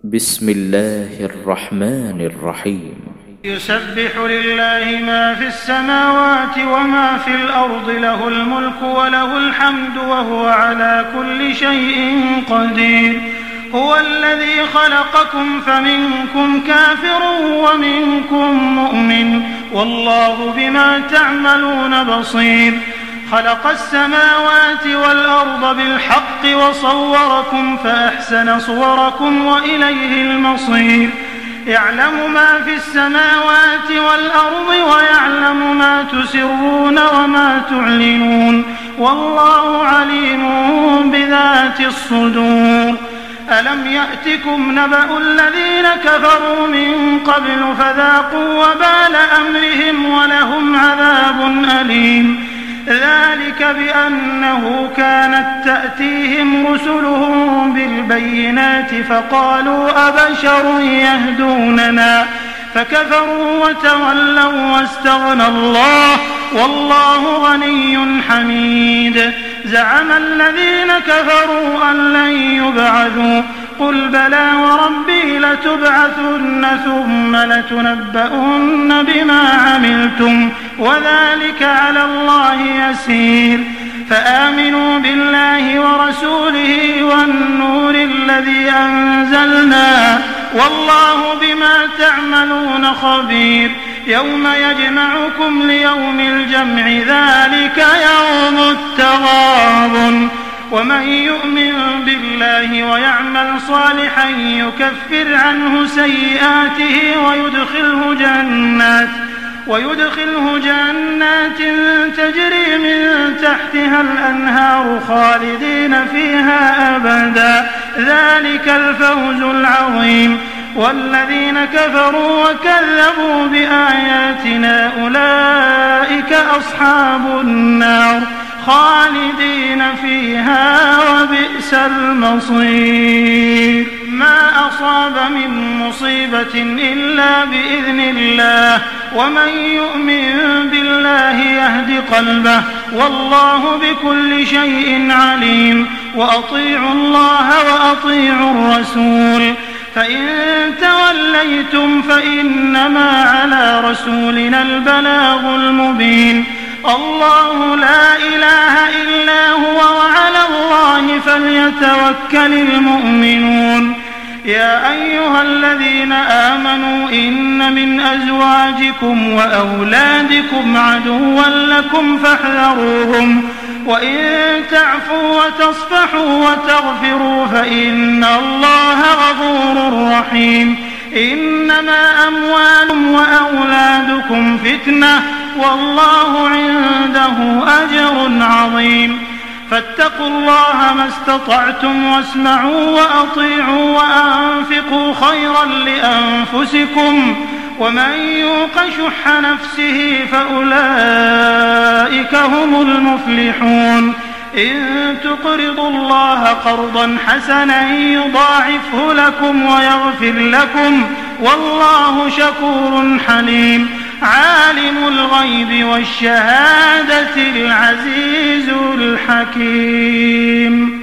بسم الله الرحمن الرحيم. يسبح لله ما في السماوات وما في الأرض، له الملك وله الحمد وهو على كل شيء قدير. هو الذي خلقكم فمنكم كافر ومنكم مؤمن، والله بما تعملون بصير. خلق السماوات والأرض بالحق وصوركم فأحسن صوركم وإليه المصير. يعلم ما في السماوات والأرض ويعلم ما تسرون وما تعلنون، والله عليم بذات الصدور. ألم يأتكم نبأ الذين كفروا من قبل فذاقوا وبال أمرهم ولهم عذاب أليم. ذلك بأنه كانت تأتيهم رسلهم بالبينات فقالوا أبشر يهدوننا فكفروا وتولوا واستغنى الله والله غني حميد. زعم الذين كفروا أن لن يبعثوا، قل بلى وربي لتبعثن ثم لتنبؤن بما عملتم وذلك على الله يسير. فآمنوا بالله ورسوله والنور الذي أنزلنا والله بما تعملون خبير. يوم يجمعكم ليوم الجمع ذلك يوم التغابن. ومن يؤمن بالله ويعمل صالحا يكفر عنه سيئاته ويدخله جنات تجري من تحتها الأنهار خالدين فيها أبدا، ذلك الفوز العظيم. والذين كفروا وكذبوا بآياتنا أولئك أصحاب النار خالدين فيها وبئس المصير. ما أصاب من مصيبة إلا بإذن الله، ومن يؤمن بالله يهد قلبه والله بكل شيء عليم. وأطيعوا الله وأطيعوا الرسول، فإن توليتم فإنما على رسولنا البلاغ المبين. الله لا إله إلا هو وعلى الله فليتوكل المؤمنون. يا أيها الذين آمنوا إن من أزواجكم وأولادكم عدوا لكم فاحذروهم، وإن تعفوا وتصفحوا وتغفروا فإن الله غفور رحيم. إنما أموالكم وأولادكم فتنة والله عنده أجر عظيم. فاتقوا الله ما استطعتم واسمعوا وأطيعوا وأنفقوا خيرا لأنفسكم، ومن يوق شح نفسه فأولئك هم المفلحون. إن تقرضوا الله قرضا حسنا يضاعفه لكم ويغفر لكم والله شكور حليم. عالم الغيب والشهادة العزيز الحكيم.